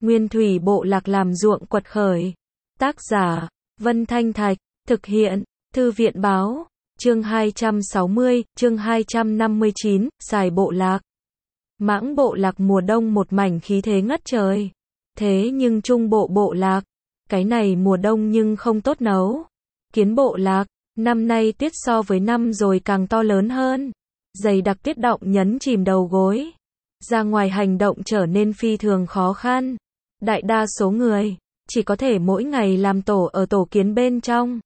Nguyên thủy bộ lạc làm ruộng quật khởi. Tác giả, Vân Thanh Thạch, thực hiện, Thư viện báo, chương 260, chương 259, xài bộ lạc. Mãng bộ lạc mùa đông một mảnh khí thế ngất trời. Thế nhưng trung bộ bộ lạc, cái này mùa đông nhưng không tốt nấu. Kiến bộ lạc, năm nay tuyết so với năm rồi càng to lớn hơn. Dày đặc tuyết động nhấn chìm đầu gối. Ra ngoài hành động trở nên phi thường khó khăn. Đại đa số người, chỉ có thể mỗi ngày làm tổ ở tổ kiến bên trong.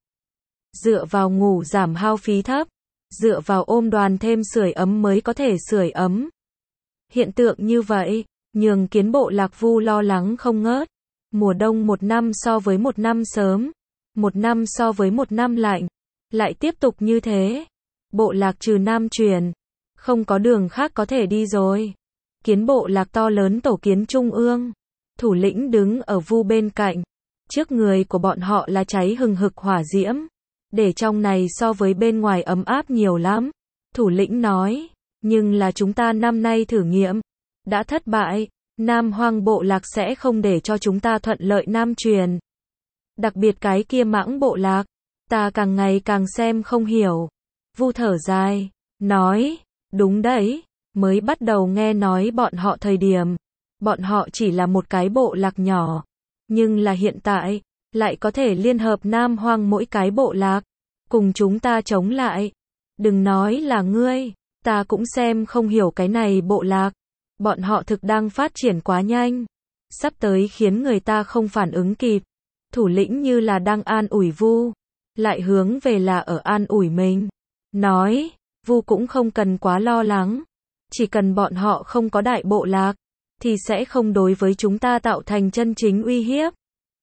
Dựa vào ngủ giảm hao phí thấp. Dựa vào ôm đoàn thêm sưởi ấm mới có thể sưởi ấm. Hiện tượng như vậy, nhường kiến bộ lạc Vu lo lắng không ngớt. Mùa đông một năm so với một năm sớm. Một năm so với một năm lạnh. Lại tiếp tục như thế. Bộ lạc trừ Nam Truyền. Không có đường khác có thể đi rồi. Kiến bộ lạc to lớn tổ kiến trung ương. Thủ lĩnh đứng ở Vu bên cạnh. Trước người của bọn họ là cháy hừng hực hỏa diễm. Để trong này so với bên ngoài ấm áp nhiều lắm. Thủ lĩnh nói. Nhưng là chúng ta năm nay thử nghiệm. Đã thất bại. Nam Hoang bộ lạc sẽ không để cho chúng ta thuận lợi Nam Truyền. Đặc biệt cái kia Mãng bộ lạc. Ta càng ngày càng xem không hiểu. Vu thở dài. Nói. Đúng đấy. Mới bắt đầu nghe nói bọn họ thời điểm. Bọn họ chỉ là một cái bộ lạc nhỏ. Nhưng là hiện tại. Lại có thể liên hợp Nam Hoang mỗi cái bộ lạc. Cùng chúng ta chống lại. Đừng nói là ngươi. Ta cũng xem không hiểu cái này bộ lạc. Bọn họ thực đang phát triển quá nhanh. Sắp tới khiến người ta không phản ứng kịp. Thủ lĩnh như là đang an ủi Vu. Lại hướng về là ở an ủi mình. Nói. Vu cũng không cần quá lo lắng. Chỉ cần bọn họ không có đại bộ lạc. Thì sẽ không đối với chúng ta tạo thành chân chính uy hiếp.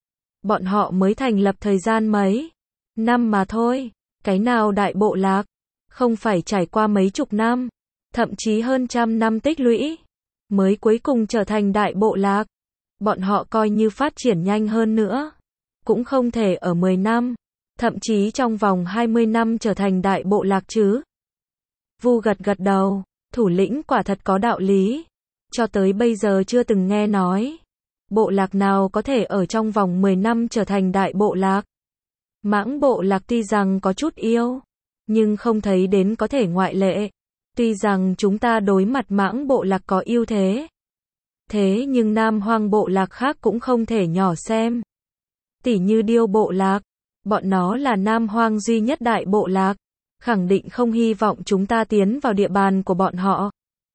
Bọn họ mới thành lập thời gian mấy năm mà thôi. Cái nào đại bộ lạc. Không phải trải qua mấy chục năm. Thậm chí hơn trăm năm tích lũy. Mới cuối cùng trở thành đại bộ lạc. Bọn họ coi như phát triển nhanh hơn nữa. Cũng không thể ở 10 năm. Thậm chí trong vòng 20 năm trở thành đại bộ lạc chứ. Vu gật gật đầu. Thủ lĩnh quả thật có đạo lý. Cho tới bây giờ chưa từng nghe nói. Bộ lạc nào có thể ở trong vòng 10 năm trở thành đại bộ lạc. Mãng bộ lạc tuy rằng có chút yêu. Nhưng không thấy đến có thể ngoại lệ. Tuy rằng chúng ta đối mặt Mãng bộ lạc có ưu thế. Thế nhưng Nam Hoang bộ lạc khác cũng không thể nhỏ xem. Tỉ như Điêu bộ lạc. Bọn nó là Nam Hoang duy nhất đại bộ lạc. Khẳng định không hy vọng chúng ta tiến vào địa bàn của bọn họ.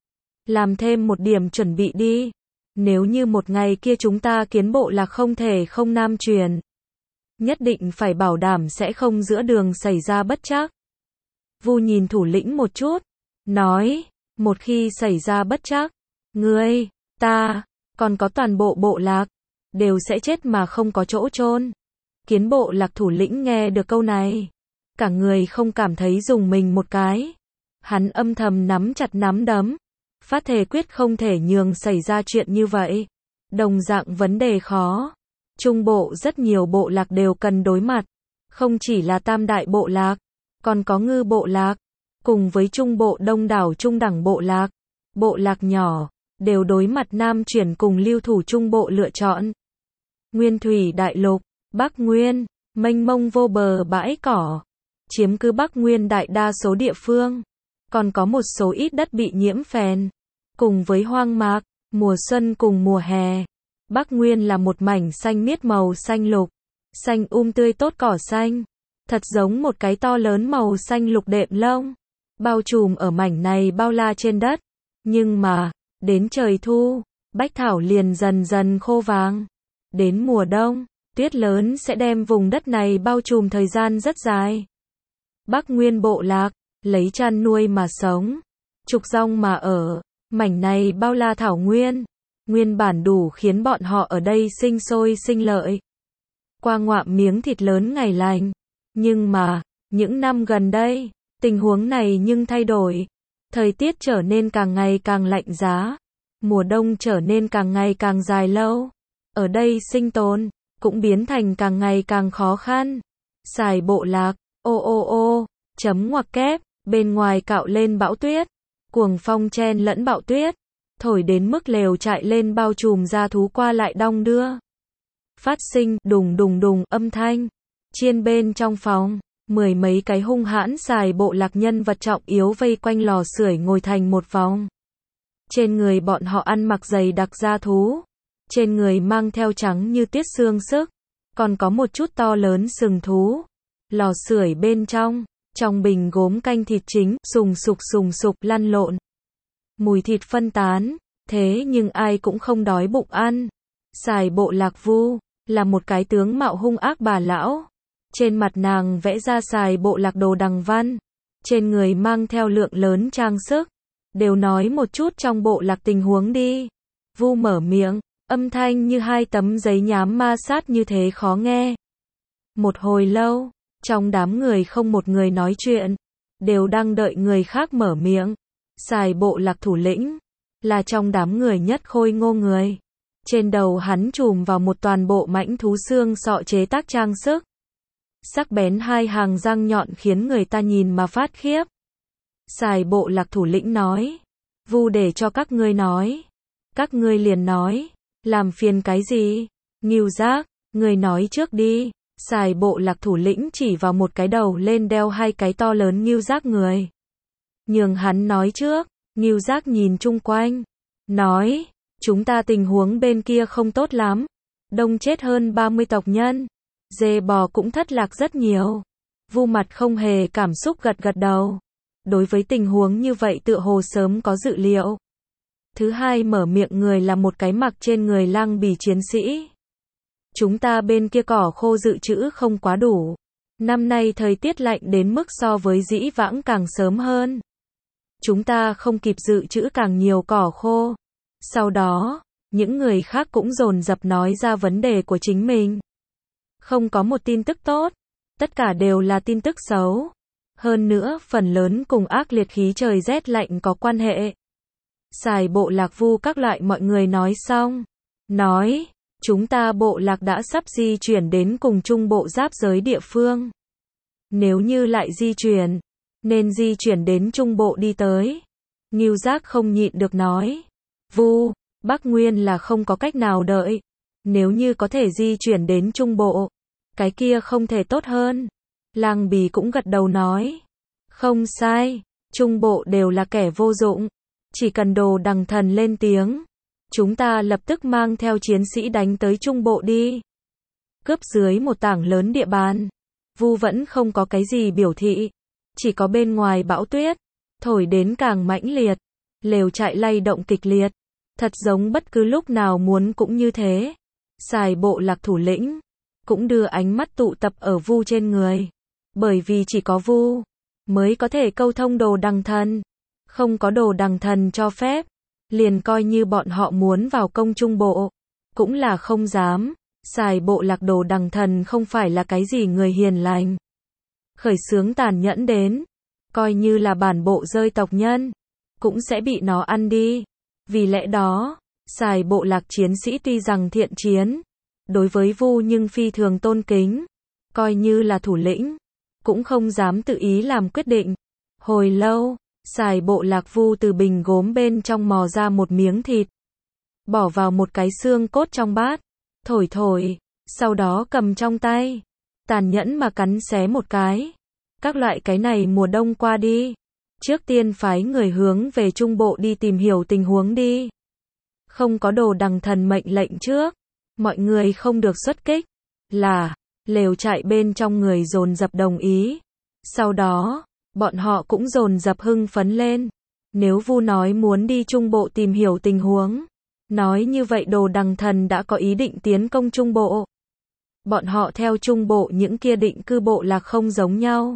Làm thêm một điểm chuẩn bị đi. Nếu như một ngày kia chúng ta kiến bộ lạc không thể không Nam Truyền. Nhất định phải bảo đảm sẽ không giữa đường xảy ra bất trắc. Vu nhìn thủ lĩnh một chút. Nói. Một khi xảy ra bất trắc. Ngươi, ta, còn có toàn bộ bộ lạc. Đều sẽ chết mà không có chỗ chôn. Kiến bộ lạc thủ lĩnh nghe được câu này. Cả người không cảm thấy dùng mình một cái. Hắn âm thầm nắm chặt nắm đấm. Phát thề quyết không thể nhường xảy ra chuyện như vậy. Đồng dạng vấn đề khó. Trung bộ rất nhiều bộ lạc đều cần đối mặt. Không chỉ là tam đại bộ lạc. Còn có ngư bộ lạc. Cùng với trung bộ đông đảo trung đẳng bộ lạc. Bộ lạc nhỏ. Đều đối mặt Nam Truyền cùng lưu thủ trung bộ lựa chọn. Nguyên thủy đại lục. Bắc Nguyên. Mênh mông vô bờ bãi cỏ. Chiếm cứ Bắc Nguyên đại đa số địa phương. Còn có một số ít đất bị nhiễm phèn. Cùng với hoang mạc, mùa xuân cùng mùa hè. Bắc Nguyên là một mảnh xanh miết màu xanh lục. Xanh tươi tốt cỏ xanh. Thật giống một cái to lớn màu xanh lục đệm lông. Bao trùm ở mảnh này bao la trên đất. Nhưng mà, đến trời thu, bách thảo liền dần dần khô vàng. Đến mùa đông, tuyết lớn sẽ đem vùng đất này bao trùm thời gian rất dài. Bắc Nguyên bộ lạc, lấy chăn nuôi mà sống. Trục rong mà ở. Mảnh này bao la thảo nguyên. Nguyên bản đủ khiến bọn họ ở đây sinh sôi sinh lợi. Qua ngoạm miếng thịt lớn ngày lành. Nhưng mà, những năm gần đây, tình huống này nhưng thay đổi. Thời tiết trở nên càng ngày càng lạnh giá. Mùa đông trở nên càng ngày càng dài lâu. Ở đây sinh tồn, cũng biến thành càng ngày càng khó khăn. Xài bộ lạc, chấm ngoặc kép, bên ngoài cạo lên bão tuyết. Cuồng phong chen lẫn bão tuyết. thổi đến mức lều trại lên bao trùm ra thú qua lại đong đưa. Phát sinh đùng đùng đùng âm thanh. Chiên bên trong phòng, mười mấy cái hung hãn xài bộ lạc nhân vật trọng yếu vây quanh lò sưởi ngồi thành một vòng. Trên người bọn họ ăn mặc dày đặc da thú, trên người mang theo trắng như tiết xương sức, còn có một chút to lớn sừng thú. Lò sưởi bên trong bình gốm canh thịt chính, sùng sục lăn lộn. Mùi thịt phân tán, thế nhưng ai cũng không đói bụng ăn. Xài bộ lạc Vu là một cái tướng mạo hung ác bà lão. Trên mặt nàng vẽ ra xài bộ lạc đồ đằng văn, trên người mang theo lượng lớn trang sức. Đều nói một chút trong bộ lạc tình huống đi. Vu mở miệng, âm thanh như hai tấm giấy nhám ma sát như thế khó nghe. Một hồi lâu, trong đám người không một người nói chuyện, đều đang đợi người khác mở miệng. Xài bộ lạc thủ lĩnh, là trong đám người nhất khôi ngô người. Trên đầu hắn trùm vào một toàn bộ mãnh thú xương sọ chế tác trang sức. Sắc bén hai hàng răng nhọn khiến người ta nhìn mà phát khiếp. Xài bộ lạc thủ lĩnh nói, Vu để cho các ngươi nói. Các ngươi liền nói, làm phiền cái gì? Ngưu Giác, ngươi nói trước đi. Xài bộ lạc thủ lĩnh chỉ vào một cái đầu lên đeo hai cái to lớn Ngưu Giác người. Nhường hắn nói trước. Ngưu Giác nhìn chung quanh, nói, chúng ta tình huống bên kia không tốt lắm. Đông chết hơn 30 tộc nhân. Dê bò cũng thất lạc rất nhiều. Vu mặt không hề cảm xúc gật gật đầu. Đối với tình huống như vậy tựa hồ sớm có dự liệu. Thứ hai mở miệng người là một cái mặc trên người lang bì chiến sĩ. Chúng ta bên kia cỏ khô dự trữ không quá đủ. Năm nay thời tiết lạnh đến mức so với dĩ vãng càng sớm hơn. Chúng ta không kịp dự trữ càng nhiều cỏ khô. Sau đó, những người khác cũng dồn dập nói ra vấn đề của chính mình. Không có một tin tức tốt. Tất cả đều là tin tức xấu. Hơn nữa, phần lớn cùng ác liệt khí trời rét lạnh có quan hệ. Xài bộ lạc Vu các loại mọi người nói xong. Nói, chúng ta bộ lạc đã sắp di chuyển đến cùng trung bộ giáp giới địa phương. Nếu như lại di chuyển, nên di chuyển đến trung bộ đi tới. Ngưu Giác không nhịn được nói. Vu, Bắc Nguyên là không có cách nào đợi. Nếu như có thể di chuyển đến trung bộ, cái kia không thể tốt hơn. Lang bì cũng gật đầu nói. Không sai, trung bộ đều là kẻ vô dụng. Chỉ cần đồ đằng thần lên tiếng, chúng ta lập tức mang theo chiến sĩ đánh tới trung bộ đi. Cướp dưới một tảng lớn địa bàn. Vu vẫn không có cái gì biểu thị. Chỉ có bên ngoài bão tuyết, thổi đến càng mãnh liệt. Lều trại lay động kịch liệt. Thật giống bất cứ lúc nào muốn cũng như thế. Xài bộ lạc thủ lĩnh cũng đưa ánh mắt tụ tập ở Vu trên người. Bởi vì chỉ có Vu mới có thể câu thông đồ đằng thần. Không có đồ đằng thần cho phép, liền coi như bọn họ muốn vào công trung bộ, cũng là không dám. Xài bộ lạc đồ đằng thần không phải là cái gì người hiền lành. Khởi xướng tàn nhẫn đến, coi như là bản bộ rơi tộc nhân, cũng sẽ bị nó ăn đi. Vì lẽ đó, xài bộ lạc chiến sĩ tuy rằng thiện chiến, đối với Vu nhưng phi thường tôn kính, coi như là thủ lĩnh, cũng không dám tự ý làm quyết định. Hồi lâu, xài bộ lạc Vu từ bình gốm bên trong mò ra một miếng thịt, bỏ vào một cái xương cốt trong bát, thổi thổi, sau đó cầm trong tay, tàn nhẫn mà cắn xé một cái. Các loại cái này mùa đông qua đi, trước tiên phái người hướng về trung bộ đi tìm hiểu tình huống đi. Không có đồ đằng thần mệnh lệnh trước, mọi người không được xuất kích. Là, lều trại bên trong người dồn dập đồng ý. Sau đó, bọn họ cũng dồn dập hưng phấn lên. Nếu Vu nói muốn đi trung bộ tìm hiểu tình huống, nói như vậy đồ đằng thần đã có ý định tiến công trung bộ. Bọn họ theo trung bộ những kia định cư bộ lạc không giống nhau.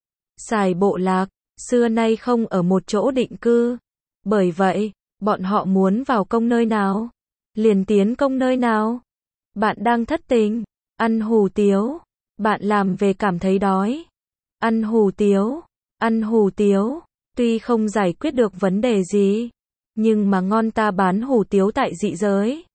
Xài bộ lạc, xưa nay không ở một chỗ định cư. Bởi vậy, bọn họ muốn vào công nơi nào, liền tiến công nơi nào. Bạn đang thất tình, ăn hủ tiếu. Bạn làm về cảm thấy đói. Ăn hủ tiếu, ăn hủ tiếu. Tuy không giải quyết được vấn đề gì, nhưng mà ngon ta bán hủ tiếu tại dị giới.